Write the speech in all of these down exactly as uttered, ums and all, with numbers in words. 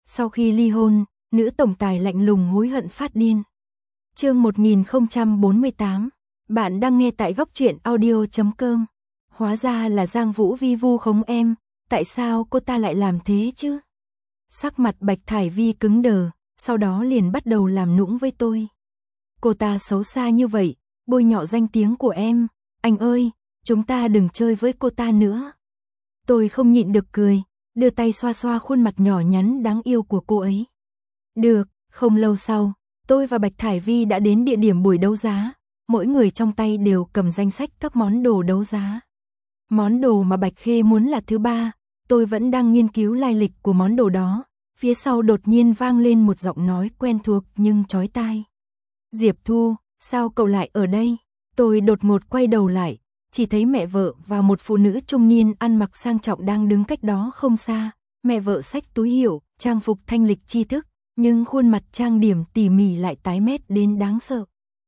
Sau khi ly hôn, nữ tổng tài lạnh lùng hối hận phát điên. Chương một nghìn không trăm bốn mươi tám. Bạn đang nghe tại góc truyện audio chấm com. Hóa ra là Giang Vũ Vi vu khống em, tại sao cô ta lại làm thế chứ? Sắc mặt Bạch Thải Vi cứng đờ, sau đó liền bắt đầu làm nũng với tôi. Cô ta xấu xa như vậy, bôi nhọ danh tiếng của em, anh ơi, chúng ta đừng chơi với cô ta nữa. Tôi không nhịn được cười, đưa tay xoa xoa khuôn mặt nhỏ nhắn đáng yêu của cô ấy. Được, không lâu sau, tôi và Bạch Thải Vi đã đến địa điểm buổi đấu giá, mỗi người trong tay đều cầm danh sách các món đồ đấu giá. Món đồ mà Bạch Khê muốn là thứ ba, tôi vẫn đang nghiên cứu lai lịch của món đồ đó, phía sau đột nhiên vang lên một giọng nói quen thuộc nhưng chói tai. Diệp Thu, sao cậu lại ở đây? Tôi đột ngột quay đầu lại, chỉ thấy mẹ vợ và một phụ nữ trung niên ăn mặc sang trọng đang đứng cách đó không xa. Mẹ vợ xách túi hiệu, trang phục thanh lịch tri thức, nhưng khuôn mặt trang điểm tỉ mỉ lại tái mét đến đáng sợ.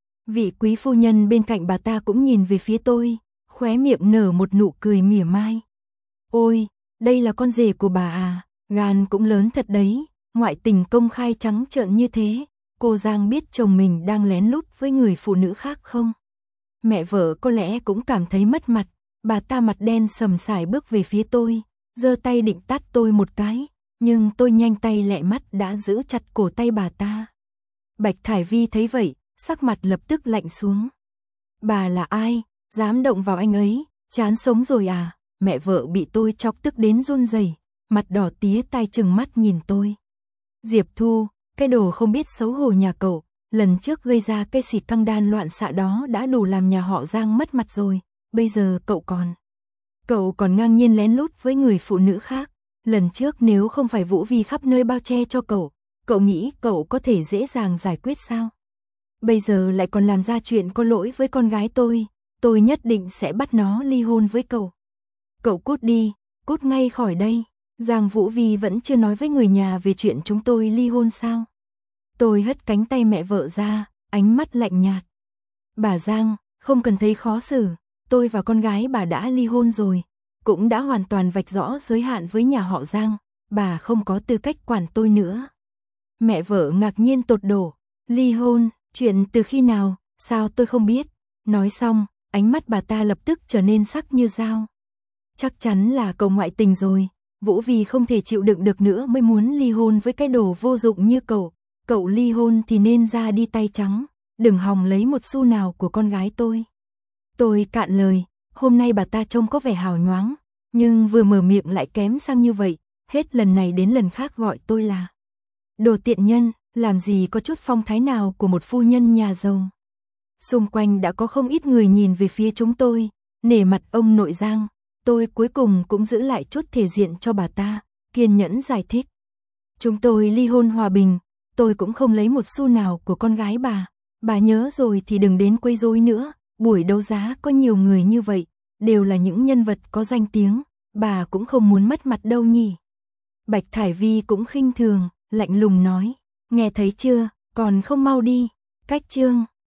Vị quý phu nhân bên cạnh bà ta cũng nhìn về phía tôi, khóe miệng nở một nụ cười mỉa mai. Ôi, đây là con rể của bà à, gan cũng lớn thật đấy, ngoại tình công khai trắng trợn như thế, cô Giang biết chồng mình đang lén lút với người phụ nữ khác không? Mẹ vợ có lẽ cũng cảm thấy mất mặt, bà ta mặt đen sầm sải bước về phía tôi, giơ tay định tát tôi một cái, nhưng tôi nhanh tay lẹ mắt đã giữ chặt cổ tay bà ta. Bạch Thải Vi thấy vậy, sắc mặt lập tức lạnh xuống. Bà là ai, dám động vào anh ấy, chán sống rồi à? Mẹ vợ bị tôi chọc tức đến run rẩy, mặt đỏ tía tai trừng mắt nhìn tôi. Diệp Thu, cái đồ không biết xấu hổ nhà cậu, lần trước gây ra cái xịt căng đan loạn xạ đó đã đủ làm nhà họ Giang mất mặt rồi, bây giờ cậu còn. Cậu còn ngang nhiên lén lút với người phụ nữ khác, lần trước nếu không phải Vũ Vi khắp nơi bao che cho cậu, cậu nghĩ cậu có thể dễ dàng giải quyết sao? Bây giờ lại còn làm ra chuyện có lỗi với con gái tôi, tôi nhất định sẽ bắt nó ly hôn với cậu. Cậu cút đi, cút ngay khỏi đây. Giang Vũ Vi vẫn chưa nói với người nhà về chuyện chúng tôi ly hôn sao? Tôi hất cánh tay mẹ vợ ra, ánh mắt lạnh nhạt. Bà Giang, không cần thấy khó xử, tôi và con gái bà đã ly hôn rồi, cũng đã hoàn toàn vạch rõ giới hạn với nhà họ Giang, bà không có tư cách quản tôi nữa. Mẹ vợ ngạc nhiên tột đổ, ly hôn, chuyện từ khi nào, sao tôi không biết? Nói xong, ánh mắt bà ta lập tức trở nên sắc như dao. Chắc chắn là cậu ngoại tình rồi, Vũ Vi không thể chịu đựng được nữa mới muốn ly hôn với cái đồ vô dụng như cậu. Cậu ly hôn thì nên ra đi tay trắng, đừng hòng lấy một xu nào của con gái tôi. Tôi cạn lời, hôm nay bà ta trông có vẻ hào nhoáng, nhưng vừa mở miệng lại kém sang như vậy, hết lần này đến lần khác gọi tôi là đồ tiện nhân, làm gì có chút phong thái nào của một phu nhân nhà giàu. Xung quanh đã có không ít người nhìn về phía chúng tôi, nể mặt ông nội Giang, tôi cuối cùng cũng giữ lại chút thể diện cho bà ta, kiên nhẫn giải thích. Chúng tôi ly hôn hòa bình, tôi cũng không lấy một xu nào của con gái bà, bà nhớ rồi thì đừng đến quấy rối nữa, buổi đấu giá có nhiều người như vậy, đều là những nhân vật có danh tiếng, bà cũng không muốn mất mặt đâu nhỉ. Bạch Thải Vi cũng khinh thường, lạnh lùng nói, nghe thấy chưa, còn không mau đi, cách chương.